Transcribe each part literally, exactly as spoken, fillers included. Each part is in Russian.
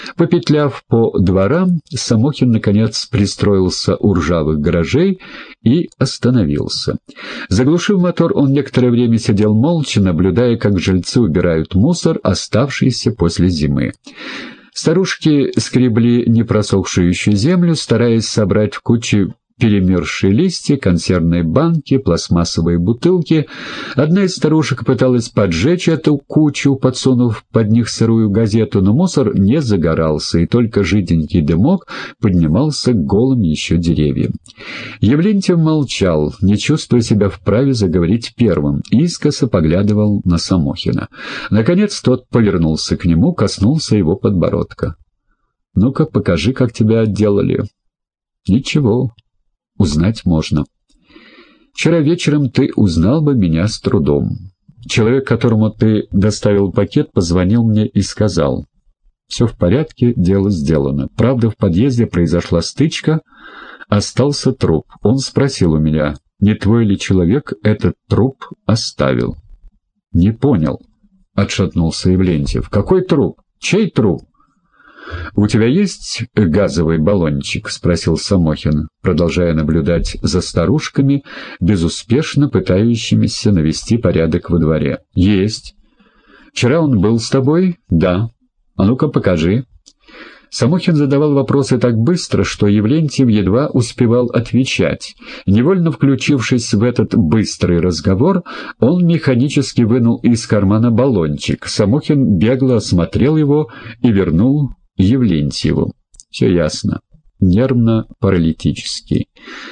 Попетляв по дворам, Самохин, наконец, пристроился у ржавых гаражей и остановился. Заглушив мотор, он некоторое время сидел молча, наблюдая, как жильцы убирают мусор, оставшийся после зимы. Старушки скребли непросохшую еще землю, стараясь собрать в кучу перемерзшие листья, консервные банки, пластмассовые бутылки. Одна из старушек пыталась поджечь эту кучу, подсунув под них сырую газету, но мусор не загорался, и только жиденький дымок поднимался к голым еще деревьям. Явлентьев молчал, не чувствуя себя вправе заговорить первым, искоса поглядывал на Самохина. Наконец тот повернулся к нему, коснулся его подбородка. «Ну-ка, покажи, как тебя отделали». «Ничего. Узнать можно. Вчера вечером ты узнал бы меня с трудом. Человек, которому ты доставил пакет, позвонил мне и сказал: все в порядке, дело сделано. Правда, в подъезде произошла стычка, остался труп. Он спросил у меня, не твой ли человек этот труп оставил». «Не понял», — отшатнулся Явлентьев. «Какой труп? Чей труп?» «У тебя есть газовый баллончик?» — спросил Самохин, продолжая наблюдать за старушками, безуспешно пытающимися навести порядок во дворе. «Есть. Вчера он был с тобой?» «Да». «А ну-ка, покажи». Самохин задавал вопросы так быстро, что Явлентьев едва успевал отвечать. Невольно включившись в этот быстрый разговор, он механически вынул из кармана баллончик. Самохин бегло осмотрел его и вернул Явлентьеву. «Все ясно. Нервно-паралитический.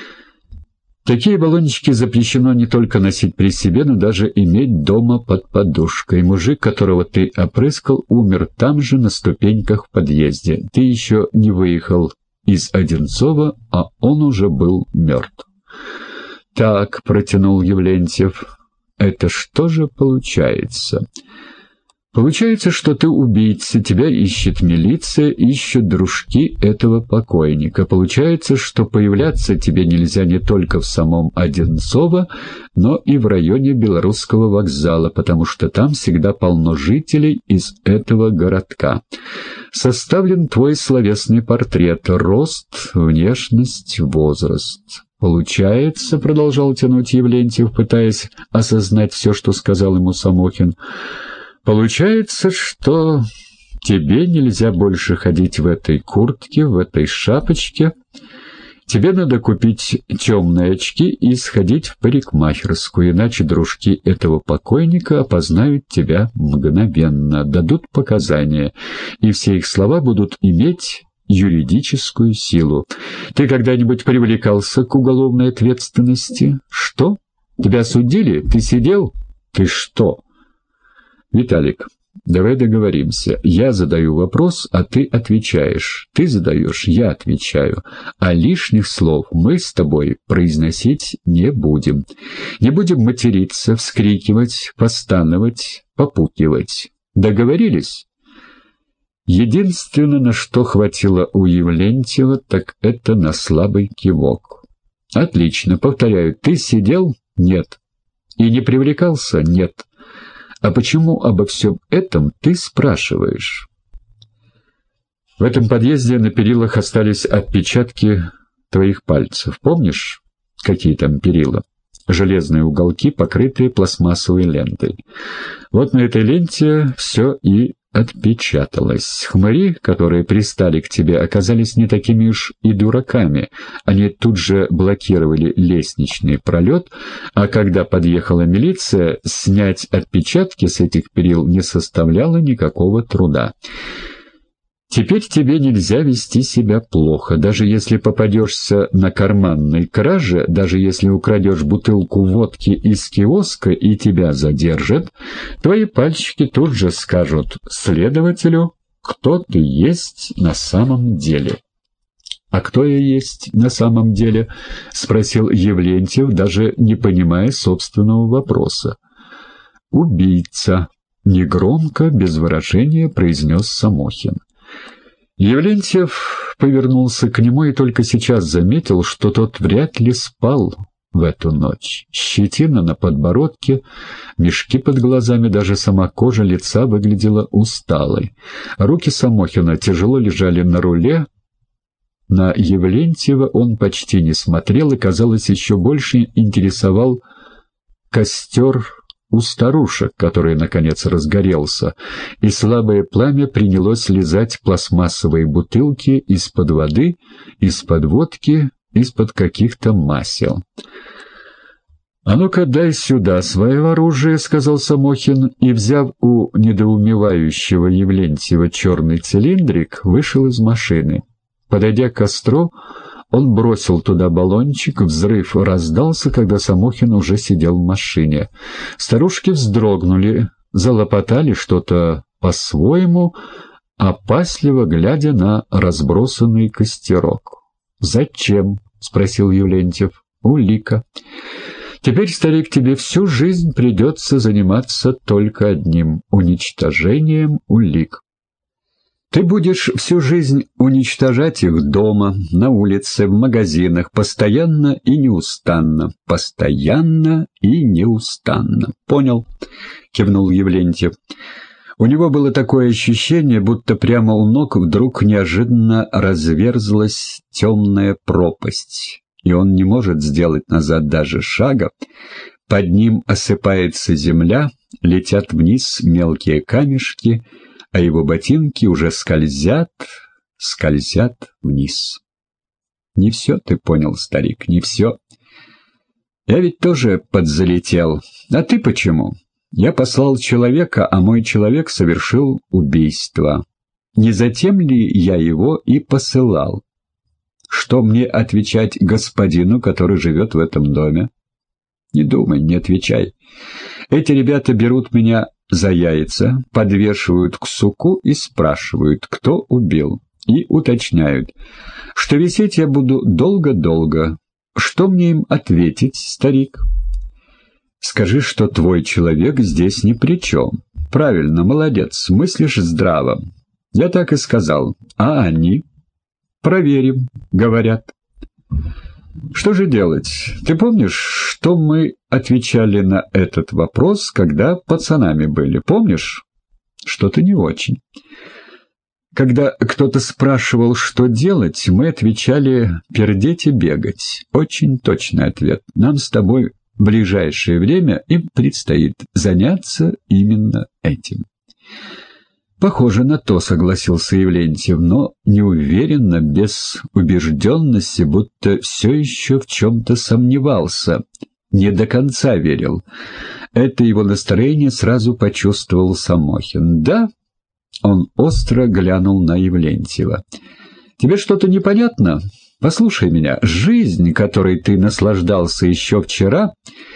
Такие баллончики запрещено не только носить при себе, но даже иметь дома под подушкой. Мужик, которого ты опрыскал, умер там же, на ступеньках в подъезде. Ты еще не выехал из Одинцова, а он уже был мертв». «Так», — протянул Явлентьев, — «это что же получается?» «Получается, что ты убийца, тебя ищет милиция, ищут дружки этого покойника. Получается, что появляться тебе нельзя не только в самом Одинцово, но и в районе Белорусского вокзала, потому что там всегда полно жителей из этого городка. Составлен твой словесный портрет: рост, внешность, возраст». «Получается», — продолжал тянуть Явлентьев, пытаясь осознать все, что сказал ему Самохин, — «получается, что тебе нельзя больше ходить в этой куртке, в этой шапочке. Тебе надо купить темные очки и сходить в парикмахерскую, иначе дружки этого покойника опознают тебя мгновенно, дадут показания, и все их слова будут иметь юридическую силу. Ты когда-нибудь привлекался к уголовной ответственности? Что? Тебя судили? Ты сидел? Ты что?» «Виталик, давай договоримся. Я задаю вопрос, а ты отвечаешь. Ты задаешь, я отвечаю. А лишних слов мы с тобой произносить не будем. Не будем материться, вскрикивать, постановать, попукивать. Договорились?» Единственное, на что хватило у Явлентьева, так это на слабый кивок. «Отлично. Повторяю, ты сидел? Нет. И не привлекался? Нет. А почему обо всем этом ты спрашиваешь?» «В этом подъезде на перилах остались отпечатки твоих пальцев. Помнишь, какие там перила? Железные уголки, покрытые пластмассовой лентой. Вот на этой ленте все и отпечаталось. Хмыри, которые пристали к тебе, оказались не такими уж и дураками. Они тут же блокировали лестничный пролет, а когда подъехала милиция, снять отпечатки с этих перил не составляло никакого труда. Теперь тебе нельзя вести себя плохо. Даже если попадешься на карманной краже, даже если украдешь бутылку водки из киоска и тебя задержат, твои пальчики тут же скажут следователю, кто ты есть на самом деле». «А кто я есть на самом деле?» — спросил Явлентьев, даже не понимая собственного вопроса. «Убийца», — негромко, без выражения произнес Самохин. Явлентьев повернулся к нему и только сейчас заметил, что тот вряд ли спал, в эту ночь. Щетина на подбородке, мешки под глазами, даже сама кожа лица выглядела усталой. Руки Самохина тяжело лежали на руле. На Евлентьева он почти не смотрел и, казалось, еще больше интересовал костер у старушек, который, наконец, разгорелся, и слабое пламя принялось лизать пластмассовые бутылки из-под воды, из-под водки, из-под каких-то масел. «А ну-ка, дай сюда свое оружие», — сказал Самохин, и, взяв у недоумевающего Евлентьева черный цилиндрик, вышел из машины. Подойдя к костру, он бросил туда баллончик, взрыв раздался, когда Самохин уже сидел в машине. Старушки вздрогнули, залопотали что-то по-своему, опасливо глядя на разбросанный костерок. «Зачем?» — спросил Евлентьев. «Улика. Теперь, старик, тебе всю жизнь придется заниматься только одним — уничтожением улик. Ты будешь всю жизнь уничтожать их дома, на улице, в магазинах, постоянно и неустанно. Постоянно и неустанно. Понял?» — кивнул Евлентьев. У него было такое ощущение, будто прямо у ног вдруг неожиданно разверзлась темная пропасть, и он не может сделать назад даже шага. Под ним осыпается земля, летят вниз мелкие камешки, а его ботинки уже скользят, скользят вниз. Не все ты понял, старик, не все. Я ведь тоже подзалетел. А ты почему? Я послал человека, а мой человек совершил убийство. Не затем ли я его и посылал? Что мне отвечать господину, который живет в этом доме? Не думай, не отвечай. Эти ребята берут меня за яйца, подвешивают к суку и спрашивают, кто убил, и уточняют, что висеть я буду долго-долго. Что мне им ответить, старик? Скажи, что твой человек здесь ни при чем. Правильно, молодец, мыслишь здраво. Я так и сказал. А они? Проверим, говорят. Что же делать? Ты помнишь, что мы отвечали на этот вопрос, когда пацанами были? Помнишь? Что-то не очень. Когда кто-то спрашивал, что делать, мы отвечали «пердеть и бегать». Очень точный ответ. Нам с тобой в ближайшее время им предстоит заняться именно этим. «Похоже на то», — согласился Евлентьев, но неуверенно, без убежденности, будто все еще в чем-то сомневался, не до конца верил. Это его настроение сразу почувствовал Самохин. «Да?» — он остро глянул на Евлентьева. «Тебе что-то непонятно? Послушай меня. Жизнь, которой ты наслаждался еще вчера,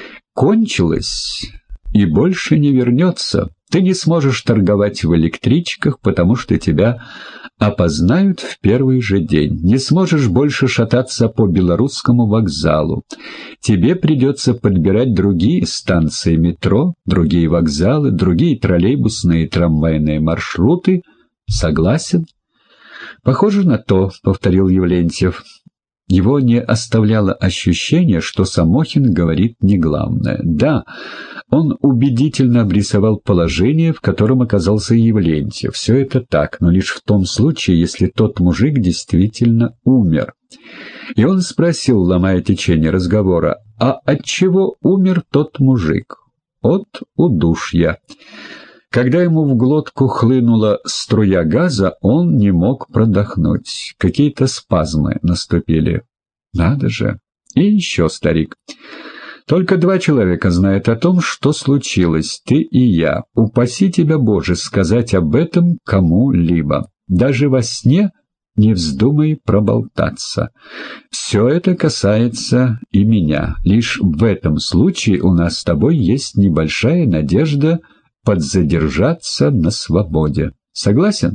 кончилась и больше не вернется. Ты не сможешь торговать в электричках, потому что тебя опознают в первый же день. Не сможешь больше шататься по Белорусскому вокзалу. Тебе придется подбирать другие станции метро, другие вокзалы, другие троллейбусные и трамвайные маршруты. Согласен?» «Похоже на то», — повторил Евлентьев. Его не оставляло ощущение, что Самохин говорит не главное. Да, он убедительно обрисовал положение, в котором оказался Евлентьев. Все это так, но лишь в том случае, если тот мужик действительно умер. И он спросил, ломая течение разговора, а от чего умер тот мужик? От удушья. Когда ему в глотку хлынула струя газа, он не мог продохнуть. Какие-то спазмы наступили. Надо же. И еще, старик. Только два человека знают о том, что случилось, ты и я. Упаси тебя, Боже, сказать об этом кому-либо. Даже во сне не вздумай проболтаться. Все это касается и меня. Лишь в этом случае у нас с тобой есть небольшая надежда подзадержаться на свободе. Согласен?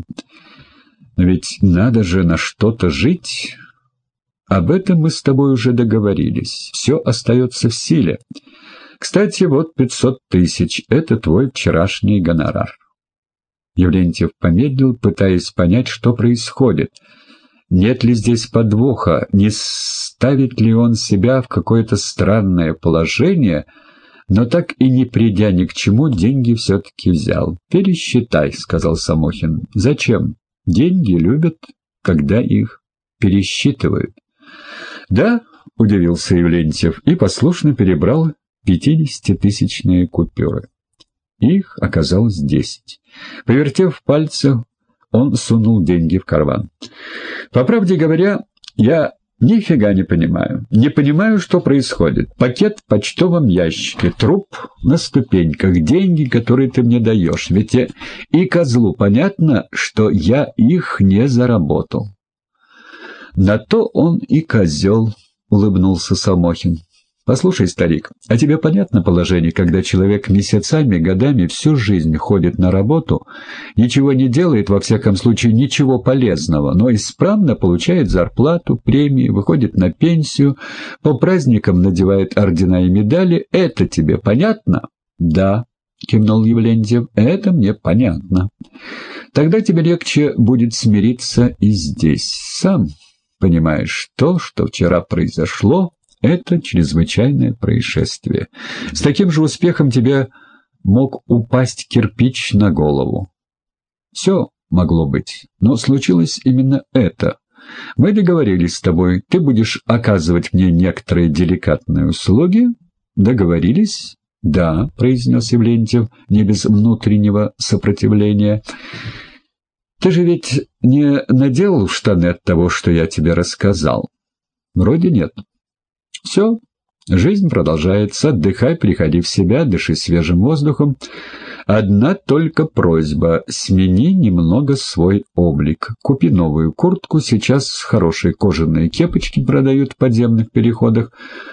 Но ведь надо же на что-то жить. Об этом мы с тобой уже договорились. Все остается в силе. Кстати, вот пятьсот тысяч. Это твой вчерашний гонорар. Евлентьев помедлил, пытаясь понять, что происходит. Нет ли здесь подвоха, не ставит ли он себя в какое-то странное положение, но так и не придя ни к чему, деньги все-таки взял. «Пересчитай», — сказал Самохин. «Зачем? Деньги любят, когда их пересчитывают». «Да», — удивился Евлентьев и послушно перебрал пятидесятитысячные купюры. Их оказалось десять. Повертев в пальцах, он сунул деньги в карман. «По правде говоря, я нифига не понимаю. Не понимаю, что происходит. Пакет в почтовом ящике, труп на ступеньках, деньги, которые ты мне даешь. Ведь и козлу понятно, что я их не заработал». «На то он и козел», — улыбнулся Самохин. «Послушай, старик, а тебе понятно положение, когда человек месяцами, годами, всю жизнь ходит на работу, ничего не делает, во всяком случае ничего полезного, но исправно получает зарплату, премии, выходит на пенсию, по праздникам надевает ордена и медали? Это тебе понятно?» «Да», — кивнул Евлентьев, — «это мне понятно. Тогда тебе легче будет смириться и здесь. Сам понимаешь, то, что вчера произошло, это чрезвычайное происшествие. С таким же успехом тебе мог упасть кирпич на голову. Все могло быть, но случилось именно это. Мы договорились с тобой, ты будешь оказывать мне некоторые деликатные услуги. Договорились?» «Да», — произнес Евлентьев, не без внутреннего сопротивления. «Ты же ведь не наделал в штаны от того, что я тебе рассказал?» «Вроде нет». «Все, жизнь продолжается, отдыхай, приходи в себя, дыши свежим воздухом. Одна только просьба — смени немного свой облик. Купи новую куртку, сейчас хорошие кожаные кепочки продают в подземных переходах.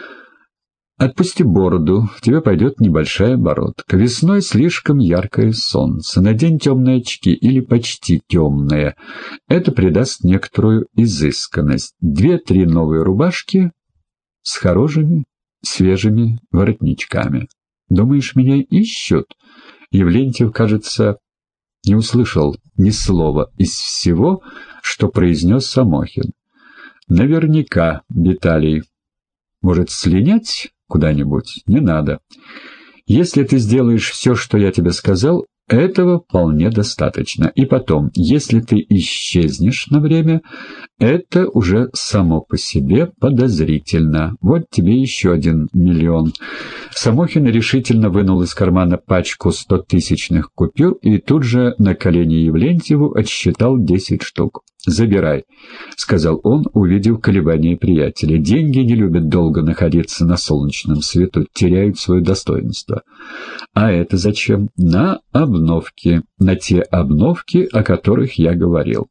Отпусти бороду, в тебе пойдет небольшая бородка. Весной слишком яркое солнце. Надень темные очки или почти темные. Это придаст некоторую изысканность. Две-три новые рубашки с хорошими, свежими воротничками. Думаешь, меня ищут?» Евлентьев, кажется, не услышал ни слова из всего, что произнес Самохин. «Наверняка, Виталий. Может, слинять куда-нибудь? Не надо. Если ты сделаешь все, что я тебе сказал, этого вполне достаточно. И потом, если ты исчезнешь на время, это уже само по себе подозрительно. Вот тебе еще один миллион». Самохин решительно вынул из кармана пачку стотысячных купюр и тут же на колени Евлентьеву отсчитал десять штук. «Забирай», — сказал он, увидев колебания приятеля. «Деньги не любят долго находиться на солнечном свету, теряют свое достоинство». «А это зачем?» «На обновки, на те обновки, о которых я говорил».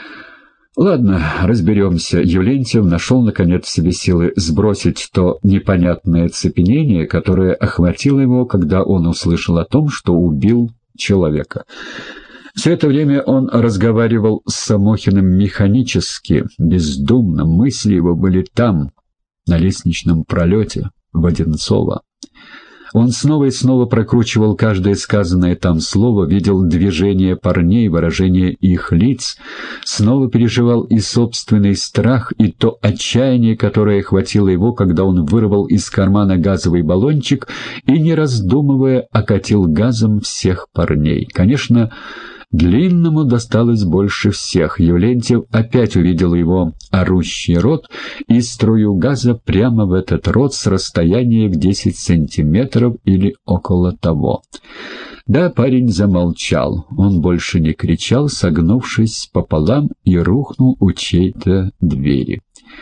«Ладно, разберемся». Евлентьев нашел, наконец, в себе силы сбросить то непонятное цепенение, которое охватило его, когда он услышал о том, что убил человека. Все это время он разговаривал с Самохиным механически, бездумно, мысли его были там, на лестничном пролете, в Одинцово. Он снова и снова прокручивал каждое сказанное там слово, видел движения парней, выражение их лиц, снова переживал и собственный страх, и то отчаяние, которое охватило его, когда он вырвал из кармана газовый баллончик и, не раздумывая, окатил газом всех парней. Конечно, Длинному досталось больше всех. Евлентьев опять увидел его орущий рот и струю газа прямо в этот рот с расстояния в десять сантиметров или около того. Да, парень замолчал. Он больше не кричал, согнувшись пополам, и рухнул у чьей-то двери.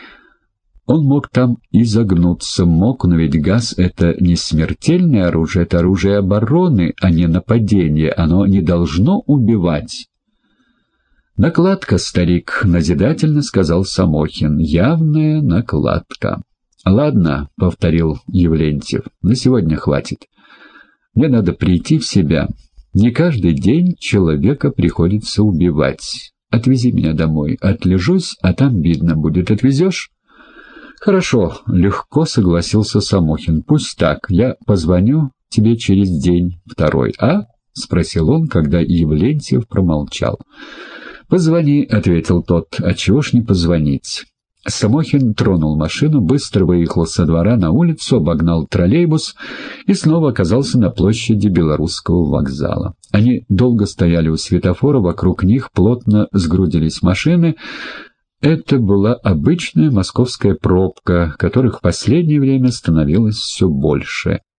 Он мог там изогнуться, мог, но ведь газ — это не смертельное оружие, это оружие обороны, а не нападение. Оно не должно убивать. «Накладка, старик», — назидательно сказал Самохин. «Явная накладка». «Ладно», — повторил Евлентьев, — «на сегодня хватит. Мне надо прийти в себя. Не каждый день человека приходится убивать. Отвези меня домой. Отлежусь, а там видно будет. Отвезешь?» «Хорошо», — легко согласился Самохин. «Пусть так. Я позвоню тебе через день-второй, а?» — спросил он, когда Евлентьев промолчал. «Позвони», — ответил тот. «А чего ж не позвонить?» Самохин тронул машину, быстро выехал со двора на улицу, обогнал троллейбус и снова оказался на площади Белорусского вокзала. Они долго стояли у светофора, вокруг них плотно сгрудились машины. Это была обычная московская пробка, которых в последнее время становилось все больше.